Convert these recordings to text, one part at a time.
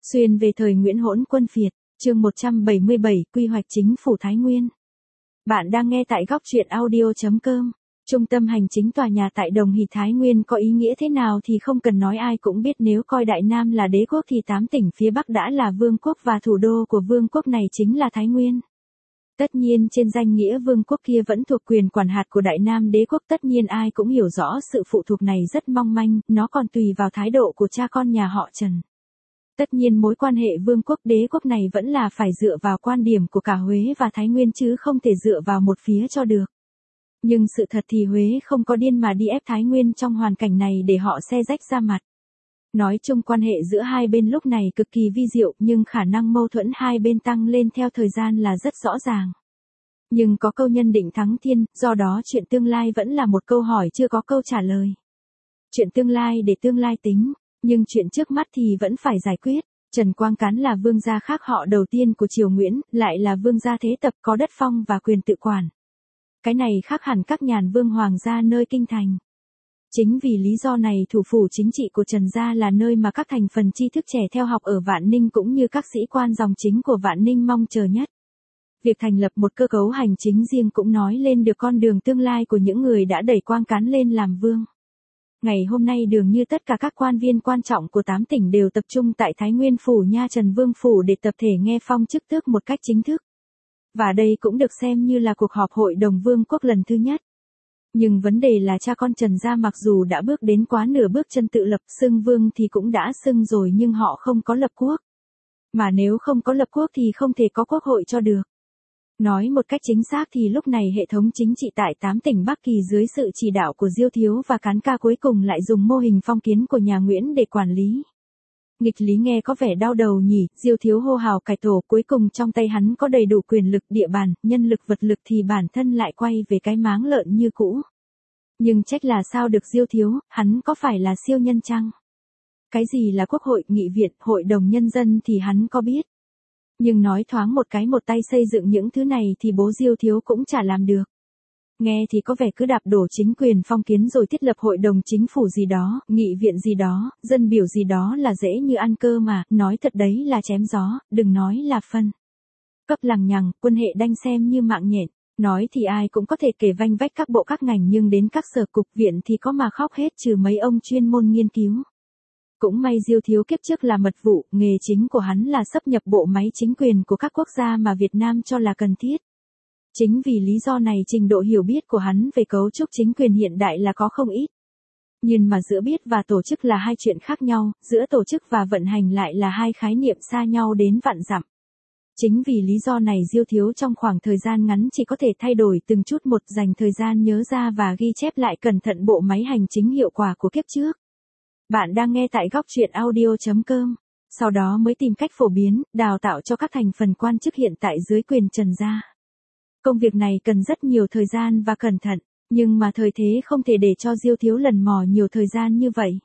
Xuyên về thời Nguyễn Hỗn Quân Phiệt, chương 177, quy hoạch chính phủ Thái Nguyên. Bạn đang nghe tại góc truyện audio.com. Trung tâm hành chính tòa nhà tại Đồng Hỷ Thái Nguyên có ý nghĩa thế nào thì không cần nói, ai cũng biết. Nếu coi Đại Nam là đế quốc thì 8 tỉnh phía Bắc đã là vương quốc và thủ đô của vương quốc này chính là Thái Nguyên. Tất nhiên trên danh nghĩa vương quốc kia vẫn thuộc quyền quản hạt của Đại Nam đế quốc, tất nhiên ai cũng hiểu rõ sự phụ thuộc này rất mong manh, nó còn tùy vào thái độ của cha con nhà họ Trần. Tất nhiên mối quan hệ vương quốc đế quốc này vẫn là phải dựa vào quan điểm của cả Huế và Thái Nguyên chứ không thể dựa vào một phía cho được. Nhưng sự thật thì Huế không có điên mà đi ép Thái Nguyên trong hoàn cảnh này để họ xe rách ra mặt. Nói chung quan hệ giữa hai bên lúc này cực kỳ vi diệu, nhưng khả năng mâu thuẫn hai bên tăng lên theo thời gian là rất rõ ràng. Nhưng có câu nhân định thắng thiên, do đó chuyện tương lai vẫn là một câu hỏi chưa có câu trả lời. Chuyện tương lai để tương lai tính, nhưng chuyện trước mắt thì vẫn phải giải quyết. Trần Quang Cán là vương gia khác họ đầu tiên của triều Nguyễn, lại là vương gia thế tập có đất phong và quyền tự quản. Cái này khác hẳn các nhàn vương hoàng gia nơi kinh thành. Chính vì lý do này thủ phủ chính trị của Trần gia là nơi mà các thành phần tri thức trẻ theo học ở Vạn Ninh cũng như các sĩ quan dòng chính của Vạn Ninh mong chờ nhất. Việc thành lập một cơ cấu hành chính riêng cũng nói lên được con đường tương lai của những người đã đẩy Quang Cán lên làm vương. Ngày hôm nay dường như tất cả các quan viên quan trọng của 8 tỉnh đều tập trung tại Thái Nguyên phủ Nha Trần Vương phủ để tập thể nghe phong chức tước một cách chính thức. Và đây cũng được xem như là cuộc họp hội đồng vương quốc lần thứ nhất. Nhưng vấn đề là cha con Trần gia mặc dù đã bước đến quá nửa bước chân tự lập, xưng vương thì cũng đã xưng rồi nhưng họ không có lập quốc. Mà nếu không có lập quốc thì không thể có quốc hội cho được. Nói một cách chính xác thì lúc này hệ thống chính trị tại 8 tỉnh Bắc Kỳ dưới sự chỉ đạo của Diêu Thiếu và Cán Ca cuối cùng lại dùng mô hình phong kiến của nhà Nguyễn để quản lý. Nghịch lý nghe có vẻ đau đầu nhỉ, Diêu Thiếu hô hào cải tổ, cuối cùng trong tay hắn có đầy đủ quyền lực địa bàn, nhân lực vật lực thì bản thân lại quay về cái máng lợn như cũ. Nhưng trách là sao được Diêu Thiếu, hắn có phải là siêu nhân chăng? Cái gì là quốc hội, nghị viện, hội đồng nhân dân thì hắn có biết. Nhưng nói thoáng một cái một tay xây dựng những thứ này thì bố Diêu Thiếu cũng chả làm được. Nghe thì có vẻ cứ đạp đổ chính quyền phong kiến rồi thiết lập hội đồng chính phủ gì đó, nghị viện gì đó, dân biểu gì đó là dễ như ăn cơ mà, nói thật đấy là chém gió, đừng nói là phân. Cấp lằng nhằng, quân hệ đanh xem như mạng nhện, nói thì ai cũng có thể kể vanh vách các bộ các ngành nhưng đến các sở cục viện thì có mà khóc hết trừ mấy ông chuyên môn nghiên cứu. Cũng may Diêu Thiếu kiếp trước là mật vụ, nghề chính của hắn là xâm nhập bộ máy chính quyền của các quốc gia mà Việt Nam cho là cần thiết. Chính vì lý do này trình độ hiểu biết của hắn về cấu trúc chính quyền hiện đại là có không ít. Nhưng mà giữa biết và tổ chức là hai chuyện khác nhau, giữa tổ chức và vận hành lại là hai khái niệm xa nhau đến vạn dặm. Chính vì lý do này Diêu Thiếu trong khoảng thời gian ngắn chỉ có thể thay đổi từng chút một, dành thời gian nhớ ra và ghi chép lại cẩn thận bộ máy hành chính hiệu quả của kiếp trước. Bạn đang nghe tại góc truyện audio.com. Sau đó mới tìm cách phổ biến, đào tạo cho các thành phần quan chức hiện tại dưới quyền Trần gia. Công việc này cần rất nhiều thời gian và cẩn thận, nhưng mà thời thế không thể để cho Diêu Thiếu lần mò nhiều thời gian như vậy.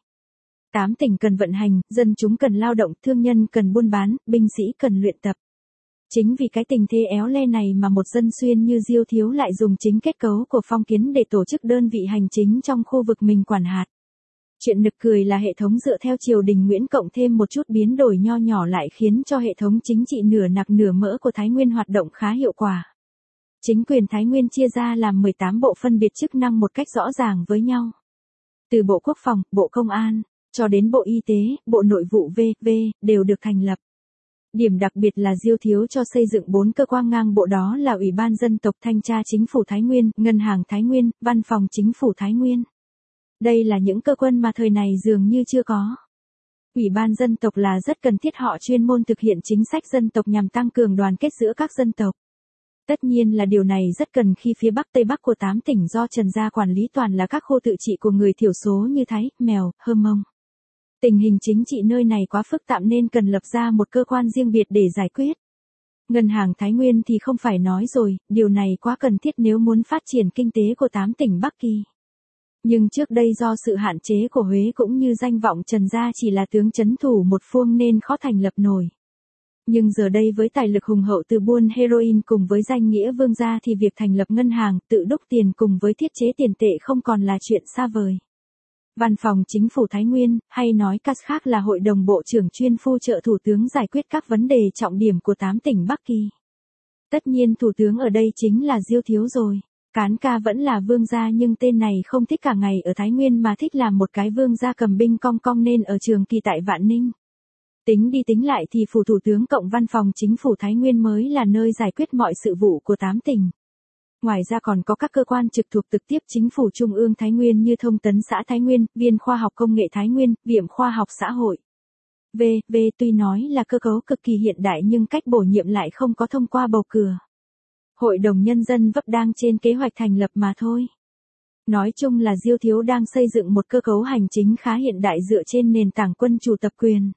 8 tỉnh cần vận hành, dân chúng cần lao động, thương nhân cần buôn bán, binh sĩ cần luyện tập. Chính vì cái tình thế éo le này mà một dân xuyên như Diêu Thiếu lại dùng chính kết cấu của phong kiến để tổ chức đơn vị hành chính trong khu vực mình quản hạt. Chuyện nực cười là hệ thống dựa theo triều đình Nguyễn cộng thêm một chút biến đổi nho nhỏ lại khiến cho hệ thống chính trị nửa nạc nửa mỡ của Thái Nguyên hoạt động khá hiệu quả. Chính quyền Thái Nguyên chia ra làm 18 bộ phân biệt chức năng một cách rõ ràng với nhau. Từ Bộ Quốc phòng, Bộ Công an, cho đến Bộ Y tế, Bộ Nội vụ v.v. đều được thành lập. Điểm đặc biệt là Diêu Thiếu cho xây dựng 4 cơ quan ngang bộ, đó là Ủy ban Dân tộc, Thanh tra Chính phủ Thái Nguyên, Ngân hàng Thái Nguyên, Văn phòng Chính phủ Thái Nguyên. Đây là những cơ quan mà thời này dường như chưa có. Ủy ban Dân tộc là rất cần thiết, họ chuyên môn thực hiện chính sách dân tộc nhằm tăng cường đoàn kết giữa các dân tộc. Tất nhiên là điều này rất cần khi phía Bắc Tây Bắc của 8 tỉnh do Trần gia quản lý toàn là các khu tự trị của người thiểu số như Thái, Mèo, Hơ Mông. Tình hình chính trị nơi này quá phức tạp nên cần lập ra một cơ quan riêng biệt để giải quyết. Ngân hàng Thái Nguyên thì không phải nói rồi, điều này quá cần thiết nếu muốn phát triển kinh tế của 8 tỉnh Bắc Kỳ. Nhưng trước đây do sự hạn chế của Huế cũng như danh vọng Trần gia chỉ là tướng trấn thủ một phương nên khó thành lập nổi. Nhưng giờ đây với tài lực hùng hậu từ buôn heroin cùng với danh nghĩa vương gia thì việc thành lập ngân hàng, tự đúc tiền cùng với thiết chế tiền tệ không còn là chuyện xa vời. Văn phòng Chính phủ Thái Nguyên, hay nói cách khác là Hội đồng Bộ trưởng chuyên phụ trợ Thủ tướng giải quyết các vấn đề trọng điểm của 8 tỉnh Bắc Kỳ. Tất nhiên Thủ tướng ở đây chính là Diêu Thiếu rồi. Cán ca vẫn là vương gia nhưng tên này không thích cả ngày ở Thái Nguyên mà thích làm một cái vương gia cầm binh cong cong nên ở Trường Kỳ tại Vạn Ninh. Tính đi tính lại thì phủ Thủ tướng cộng Văn phòng Chính phủ Thái Nguyên mới là nơi giải quyết mọi sự vụ của 8 tỉnh. Ngoài ra còn có các cơ quan trực thuộc trực tiếp Chính phủ Trung ương Thái Nguyên như Thông tấn xã Thái Nguyên, Viện Khoa học Công nghệ Thái Nguyên, Viện Khoa học Xã hội. V.V. tuy nói là cơ cấu cực kỳ hiện đại nhưng cách bổ nhiệm lại không có thông qua bầu cử. Hội đồng Nhân dân vấp đang trên kế hoạch thành lập mà thôi. Nói chung là Diêu Thiếu đang xây dựng một cơ cấu hành chính khá hiện đại dựa trên nền tảng quân chủ tập quyền.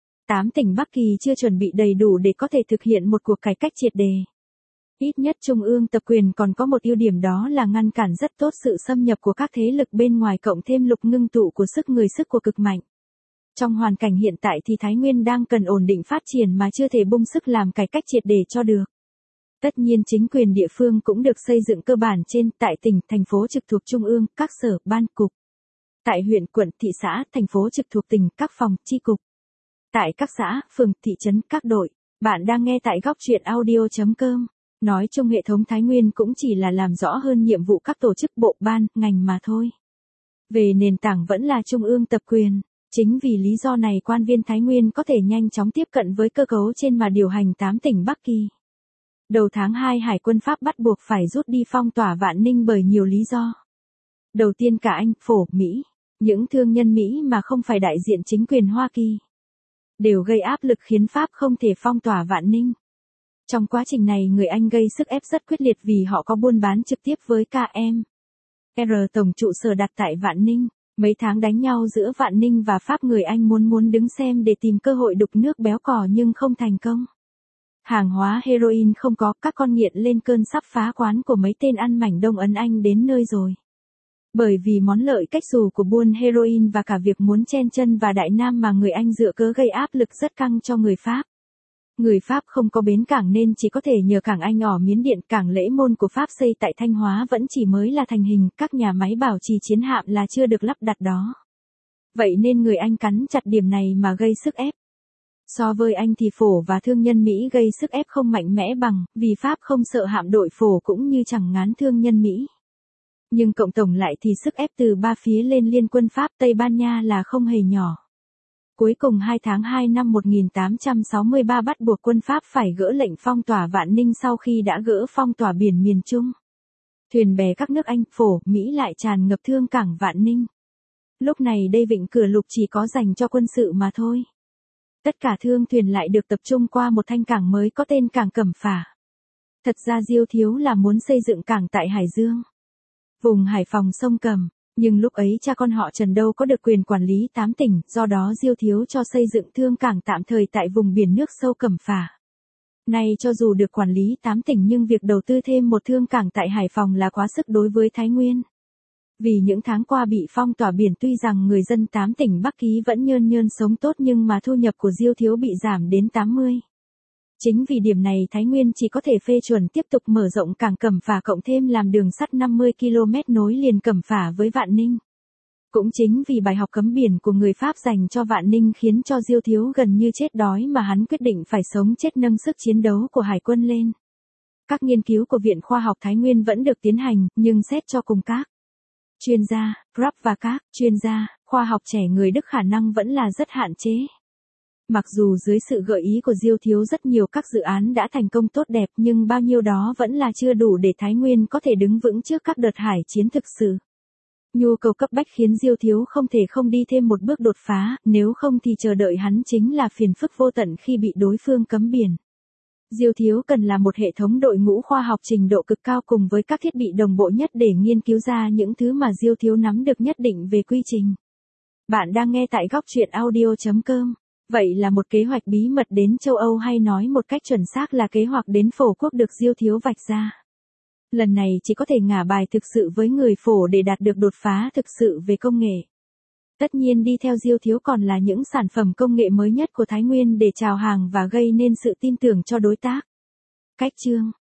8 tỉnh Bắc Kỳ chưa chuẩn bị đầy đủ để có thể thực hiện một cuộc cải cách triệt đề. Ít nhất Trung ương tập quyền còn có một ưu điểm đó là ngăn cản rất tốt sự xâm nhập của các thế lực bên ngoài cộng thêm lục ngưng tụ của sức người sức của cực mạnh. Trong hoàn cảnh hiện tại thì Thái Nguyên đang cần ổn định phát triển mà chưa thể bung sức làm cải cách triệt để cho được. Tất nhiên chính quyền địa phương cũng được xây dựng cơ bản trên tại tỉnh, thành phố trực thuộc Trung ương, các sở, ban, cục. Tại huyện, quận, thị xã, thành phố trực thuộc tỉnh, các phòng, chi cục. Tại các xã, phường, thị trấn, các đội. Bạn đang nghe tại góc truyện audio.com. Nói chung hệ thống Thái Nguyên cũng chỉ là làm rõ hơn nhiệm vụ các tổ chức bộ ban, ngành mà thôi. Về nền tảng vẫn là Trung ương tập quyền. Chính vì lý do này quan viên Thái Nguyên có thể nhanh chóng tiếp cận với cơ cấu trên mà điều hành 8 tỉnh Bắc Kỳ. Đầu tháng 2 Hải quân Pháp bắt buộc phải rút đi phong tỏa Vạn Ninh bởi nhiều lý do. Đầu tiên cả Anh, Phổ, Mỹ, những thương nhân Mỹ mà không phải đại diện chính quyền Hoa Kỳ, đều gây áp lực khiến Pháp không thể phong tỏa Vạn Ninh. Trong quá trình này người Anh gây sức ép rất quyết liệt vì họ có buôn bán trực tiếp với KM. Tổng trụ sở đặt tại Vạn Ninh. Mấy tháng đánh nhau giữa Vạn Ninh và Pháp người Anh muốn đứng xem để tìm cơ hội đục nước béo cò nhưng không thành công. Hàng hóa heroin không có, các con nghiện lên cơn sắp phá quán của mấy tên ăn mảnh Đông Ấn Anh đến nơi rồi. Bởi vì món lợi cách dù của buôn heroin và cả việc muốn chen chân vào Đại Nam mà người Anh dựa cớ gây áp lực rất căng cho người Pháp. Người Pháp không có bến cảng nên chỉ có thể nhờ cảng Anh ở Miến Điện, cảng Lễ Môn của Pháp xây tại Thanh Hóa vẫn chỉ mới là thành hình, các nhà máy bảo trì chiến hạm là chưa được lắp đặt đó. Vậy nên người Anh cắn chặt điểm này mà gây sức ép. So với Anh thì Phổ và thương nhân Mỹ gây sức ép không mạnh mẽ bằng, vì Pháp không sợ hạm đội Phổ cũng như chẳng ngán thương nhân Mỹ. Nhưng cộng tổng lại thì sức ép từ ba phía lên Liên quân Pháp Tây Ban Nha là không hề nhỏ. Cuối cùng 2 tháng 2 năm 1863 bắt buộc quân Pháp phải gỡ lệnh phong tỏa Vạn Ninh sau khi đã gỡ phong tỏa biển miền Trung. Thuyền bè các nước Anh, Phổ, Mỹ lại tràn ngập thương cảng Vạn Ninh. Lúc này đây vịnh Cửa Lục chỉ có dành cho quân sự mà thôi. Tất cả thương thuyền lại được tập trung qua một thanh cảng mới có tên cảng Cẩm Phả. Thật ra Diêu Thiếu là muốn xây dựng cảng tại Hải Dương, vùng Hải Phòng sông Cầm. Nhưng lúc ấy cha con họ Trần đâu có được quyền quản lý 8 tỉnh, do đó Diêu Thiếu cho xây dựng thương cảng tạm thời tại vùng biển nước sâu Cẩm Phả. Nay cho dù được quản lý 8 tỉnh nhưng việc đầu tư thêm một thương cảng tại Hải Phòng là quá sức đối với Thái Nguyên. Vì những tháng qua bị phong tỏa biển tuy rằng người dân 8 tỉnh Bắc Ký vẫn nhơn sống tốt nhưng mà thu nhập của Diêu Thiếu bị giảm đến 80. Chính vì điểm này Thái Nguyên chỉ có thể phê chuẩn tiếp tục mở rộng cảng Cẩm Phả cộng thêm làm đường sắt 50 km nối liền Cẩm Phả với Vạn Ninh. Cũng chính vì bài học cấm biển của người Pháp dành cho Vạn Ninh khiến cho Diêu Thiếu gần như chết đói mà hắn quyết định phải sống chết nâng sức chiến đấu của Hải quân lên. Các nghiên cứu của Viện Khoa học Thái Nguyên vẫn được tiến hành, nhưng xét cho cùng các chuyên gia, Krab và các chuyên gia, khoa học trẻ người Đức khả năng vẫn là rất hạn chế. Mặc dù dưới sự gợi ý của Diêu Thiếu rất nhiều các dự án đã thành công tốt đẹp nhưng bao nhiêu đó vẫn là chưa đủ để Thái Nguyên có thể đứng vững trước các đợt hải chiến thực sự. Nhu cầu cấp bách khiến Diêu Thiếu không thể không đi thêm một bước đột phá, nếu không thì chờ đợi hắn chính là phiền phức vô tận khi bị đối phương cấm biển. Diêu Thiếu cần là một hệ thống đội ngũ khoa học trình độ cực cao cùng với các thiết bị đồng bộ nhất để nghiên cứu ra những thứ mà Diêu Thiếu nắm được nhất định về quy trình. Bạn đang nghe tại góc truyện audio.com. Vậy là một kế hoạch bí mật đến châu Âu hay nói một cách chuẩn xác là kế hoạch đến Phổ quốc được Diêu Thiếu vạch ra. Lần này chỉ có thể ngả bài thực sự với người Phổ để đạt được đột phá thực sự về công nghệ. Tất nhiên đi theo Diêu Thiếu còn là những sản phẩm công nghệ mới nhất của Thái Nguyên để chào hàng và gây nên sự tin tưởng cho đối tác. Cách chương